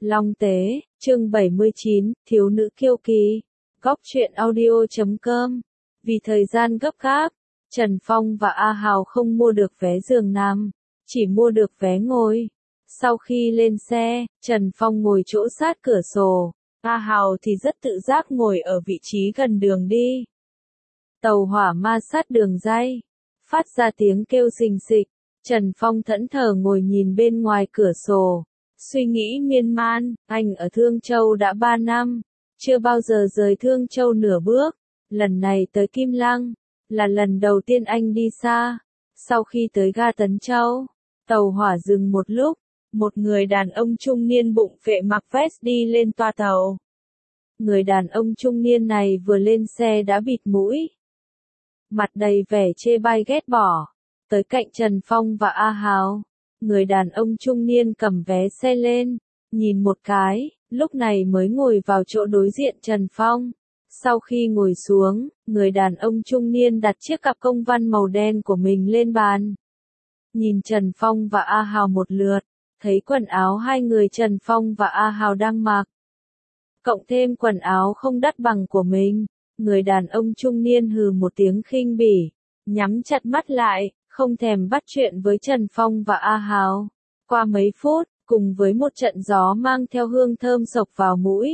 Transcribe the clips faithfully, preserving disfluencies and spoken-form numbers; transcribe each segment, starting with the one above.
Long Tế, chương bảy mươi chín, Thiếu nữ kiêu kỳ. Góc truyện audio chấm com. Vì thời gian gấp gáp, Trần Phong và A Hào không mua được vé giường nằm, chỉ mua được vé ngồi. Sau khi lên xe, Trần Phong ngồi chỗ sát cửa sổ, A Hào thì rất tự giác ngồi ở vị trí gần đường đi. Tàu hỏa ma sát đường ray, phát ra tiếng kêu xình xịch. Trần Phong thẫn thờ ngồi nhìn bên ngoài cửa sổ, suy nghĩ miên man. Anh ở Thương Châu đã ba năm, chưa bao giờ rời Thương Châu nửa bước. Lần này tới Kim Lăng, là lần đầu tiên anh đi xa. Sau khi tới ga Tấn Châu, tàu hỏa dừng một lúc, một người đàn ông trung niên bụng phệ mặc vest đi lên toa tàu. Người đàn ông trung niên này vừa lên xe đã bịt mũi, mặt đầy vẻ chê bai ghét bỏ. Tới cạnh Trần Phong và A Hào, người đàn ông trung niên cầm vé xe lên, nhìn một cái, lúc này mới ngồi vào chỗ đối diện Trần Phong. Sau khi ngồi xuống, người đàn ông trung niên đặt chiếc cặp công văn màu đen của mình lên bàn. Nhìn Trần Phong và A Hào một lượt, thấy quần áo hai người Trần Phong và A Hào đang mặc, cộng thêm quần áo không đắt bằng của mình, người đàn ông trung niên hừ một tiếng khinh bỉ, nhắm chặt mắt lại, không thèm bắt chuyện với Trần Phong và A Hào. Qua mấy phút, cùng với một trận gió mang theo hương thơm sộc vào mũi,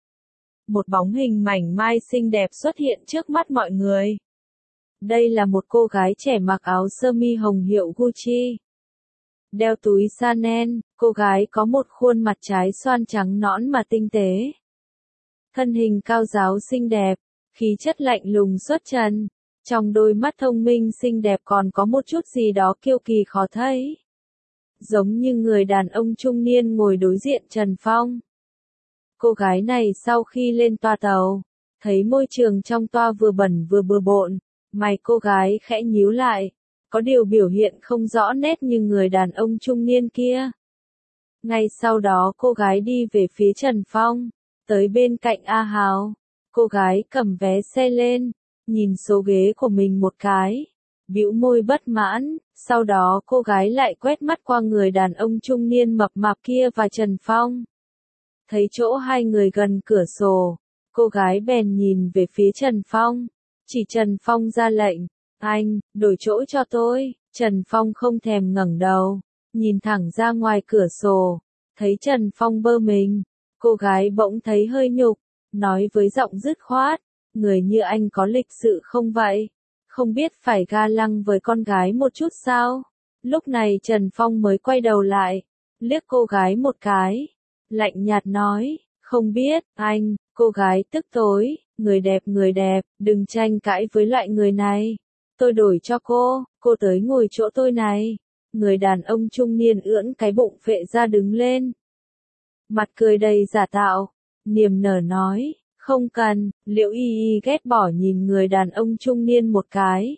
một bóng hình mảnh mai xinh đẹp xuất hiện trước mắt mọi người. Đây là một cô gái trẻ mặc áo sơ mi hồng hiệu Gucci, đeo túi Chanel. Cô gái có một khuôn mặt trái xoan trắng nõn mà tinh tế, thân hình cao ráo xinh đẹp, khí chất lạnh lùng xuất trần. Trong đôi mắt thông minh xinh đẹp còn có một chút gì đó kiêu kỳ khó thấy, giống như người đàn ông trung niên ngồi đối diện Trần Phong. Cô gái này sau khi lên toa tàu, thấy môi trường trong toa vừa bẩn vừa bừa bộn, mày cô gái khẽ nhíu lại, có điều biểu hiện không rõ nét như người đàn ông trung niên kia. Ngay sau đó cô gái đi về phía Trần Phong, tới bên cạnh A Hào. Cô gái cầm vé xe lên, nhìn số ghế của mình một cái, bĩu môi bất mãn, sau đó cô gái lại quét mắt qua người đàn ông trung niên mập mạp kia và Trần Phong. Thấy chỗ hai người gần cửa sổ, cô gái bèn nhìn về phía Trần Phong, chỉ Trần Phong ra lệnh, anh, đổi chỗ cho tôi. Trần Phong không thèm ngẩng đầu, nhìn thẳng ra ngoài cửa sổ, thấy Trần Phong bơ mình, cô gái bỗng thấy hơi nhục, nói với giọng dứt khoát, người như anh có lịch sự không vậy? Không biết phải ga lăng với con gái một chút sao? Lúc này Trần Phong mới quay đầu lại, liếc cô gái một cái, lạnh nhạt nói, không biết, anh. Cô gái tức tối, người đẹp người đẹp, đừng tranh cãi với loại người này. Tôi đổi cho cô, cô tới ngồi chỗ tôi này. Người đàn ông trung niên ưỡn cái bụng phệ ra đứng lên, mặt cười đầy giả tạo, niềm nở nói, không cần. Liễu Y Y ghét bỏ nhìn người đàn ông trung niên một cái,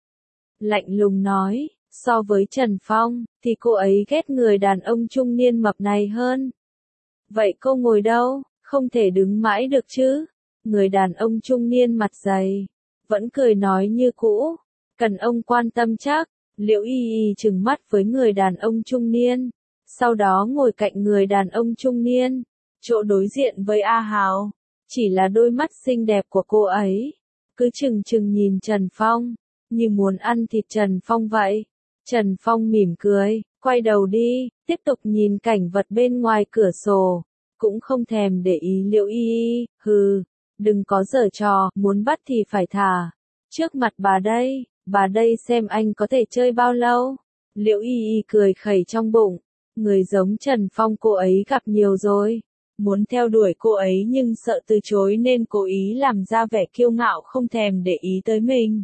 lạnh lùng nói, so với Trần Phong, thì cô ấy ghét người đàn ông trung niên mập này hơn. Vậy cô ngồi đâu, không thể đứng mãi được chứ? Người đàn ông trung niên mặt dày, vẫn cười nói như cũ, cần ông quan tâm chắc. Liễu Y Y trừng mắt với người đàn ông trung niên, sau đó ngồi cạnh người đàn ông trung niên, chỗ đối diện với A Hào. Chỉ là đôi mắt xinh đẹp của cô ấy, cứ chừng chừng nhìn Trần Phong, như muốn ăn thịt Trần Phong vậy. Trần Phong mỉm cười, quay đầu đi, tiếp tục nhìn cảnh vật bên ngoài cửa sổ, cũng không thèm để ý Liễu Y Y. Hừ, đừng có giở trò, muốn bắt thì phải thả. Trước mặt bà đây, bà đây xem anh có thể chơi bao lâu. Liễu Y Y cười khẩy trong bụng, người giống Trần Phong cô ấy gặp nhiều rồi. Muốn theo đuổi cô ấy nhưng sợ từ chối nên cố ý làm ra vẻ kiêu ngạo không thèm để ý tới mình.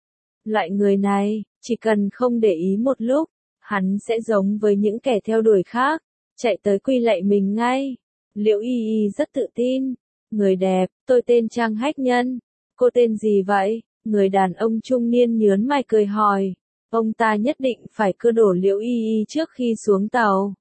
Loại người này, chỉ cần không để ý một lúc, hắn sẽ giống với những kẻ theo đuổi khác, chạy tới quy lạy mình ngay. Liễu Y Y rất tự tin, người đẹp, tôi tên Trang Hách Nhân. Cô tên gì vậy? Người đàn ông trung niên nhớn mày cười hỏi, ông ta nhất định phải cưa đổ Liễu Y Y trước khi xuống tàu.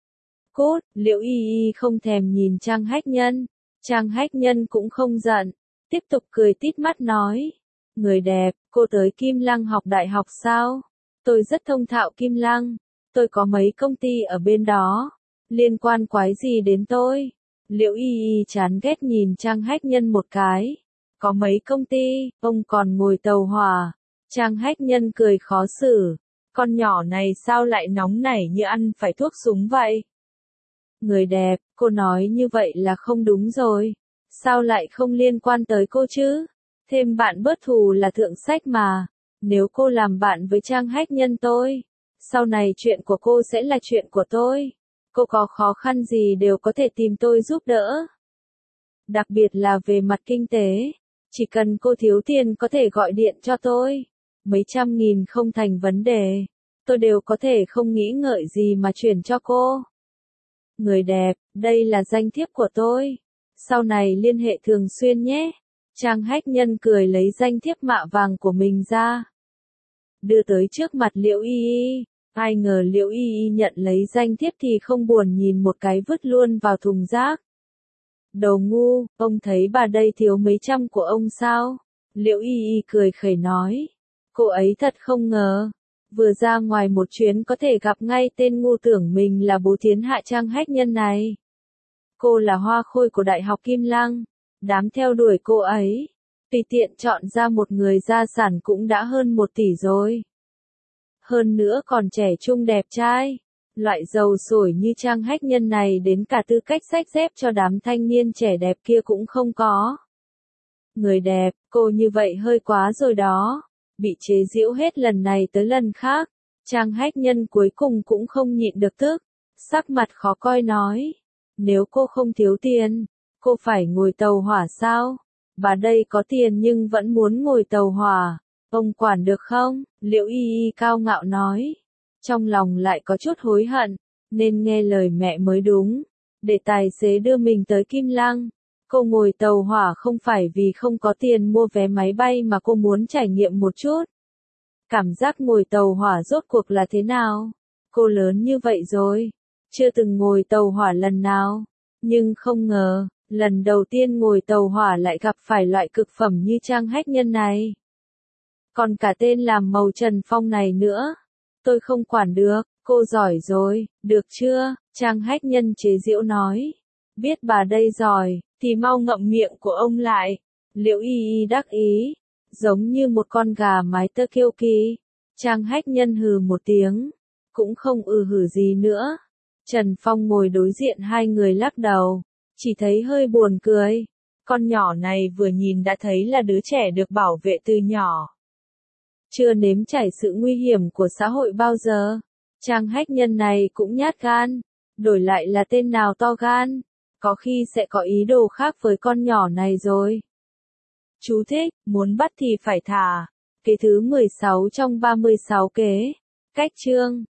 Cốt, Liễu Y Y không thèm nhìn Trang Hách Nhân. Trang Hách Nhân cũng không giận, tiếp tục cười tít mắt nói, người đẹp, cô tới Kim Lăng học đại học sao? Tôi rất thông thạo Kim Lăng, tôi có mấy công ty ở bên đó. Liên quan quái gì đến tôi? Liễu Y Y chán ghét nhìn Trang Hách Nhân một cái. Có mấy công ty, ông còn ngồi tàu hỏa. Trang Hách Nhân cười khó xử. Con nhỏ này sao lại nóng nảy như ăn phải thuốc súng vậy? Người đẹp, cô nói như vậy là không đúng rồi. Sao lại không liên quan tới cô chứ? Thêm bạn bớt thù là thượng sách mà. Nếu cô làm bạn với Trang Hách Nhân tôi, sau này chuyện của cô sẽ là chuyện của tôi. Cô có khó khăn gì đều có thể tìm tôi giúp đỡ. Đặc biệt là về mặt kinh tế. Chỉ cần cô thiếu tiền có thể gọi điện cho tôi. Mấy trăm nghìn không thành vấn đề. Tôi đều có thể không nghĩ ngợi gì mà chuyển cho cô. Người đẹp, đây là danh thiếp của tôi. Sau này liên hệ thường xuyên nhé. Trang Hách Nhân cười lấy danh thiếp mạ vàng của mình ra. Đưa tới trước mặt Liễu Y Y. Ai ngờ Liễu Y Y nhận lấy danh thiếp thì không buồn nhìn một cái vứt luôn vào thùng rác. Đồ ngu, ông thấy bà đây thiếu mấy trăm của ông sao? Liễu Y Y cười khẩy nói. Cô ấy thật không ngờ. Vừa ra ngoài một chuyến có thể gặp ngay tên ngu tưởng mình là bố thiên hạ Trang Hách Nhân này. Cô là hoa khôi của Đại học Kim Lăng. Đám theo đuổi cô ấy. Tùy tiện chọn ra một người gia sản cũng đã hơn một tỷ rồi. Hơn nữa còn trẻ trung đẹp trai. Loại giàu sổi như Trang Hách Nhân này đến cả tư cách xách dép cho đám thanh niên trẻ đẹp kia cũng không có. Người đẹp, cô như vậy hơi quá rồi đó. Bị chế giễu hết lần này tới lần khác. Trang Hách Nhân cuối cùng cũng không nhịn được tức. Sắc mặt khó coi nói. Nếu cô không thiếu tiền, cô phải ngồi tàu hỏa sao? Bà đây có tiền nhưng vẫn muốn ngồi tàu hỏa. Ông quản được không? Liễu Y Y cao ngạo nói. Trong lòng lại có chút hối hận. Nên nghe lời mẹ mới đúng. Để tài xế đưa mình tới Kim Lăng. Cô ngồi tàu hỏa không phải vì không có tiền mua vé máy bay mà cô muốn trải nghiệm một chút. Cảm giác ngồi tàu hỏa rốt cuộc là thế nào? Cô lớn như vậy rồi. Chưa từng ngồi tàu hỏa lần nào. Nhưng không ngờ, lần đầu tiên ngồi tàu hỏa lại gặp phải loại cực phẩm như Trang Hách Nhân này. Còn cả tên làm màu Trần Phong này nữa. Tôi không quản được, cô giỏi rồi, được chưa? Trang Hách Nhân chế giễu nói. Biết bà đây giỏi, thì mau ngậm miệng của ông lại. Liễu Y Y đắc ý, giống như một con gà mái tơ kiêu kỳ. Trang Hách Nhân hừ một tiếng, cũng không ừ hử gì nữa. Trần Phong ngồi đối diện hai người lắc đầu, chỉ thấy hơi buồn cười. Con nhỏ này vừa nhìn đã thấy là đứa trẻ được bảo vệ từ nhỏ. Chưa nếm trải sự nguy hiểm của xã hội bao giờ. Trang Hách Nhân này cũng nhát gan. Đổi lại là tên nào to gan, có khi sẽ có ý đồ khác với con nhỏ này rồi. Chú thích, muốn bắt thì phải thả. Kế thứ mười sáu trong ba mươi sáu kế. Cách chương.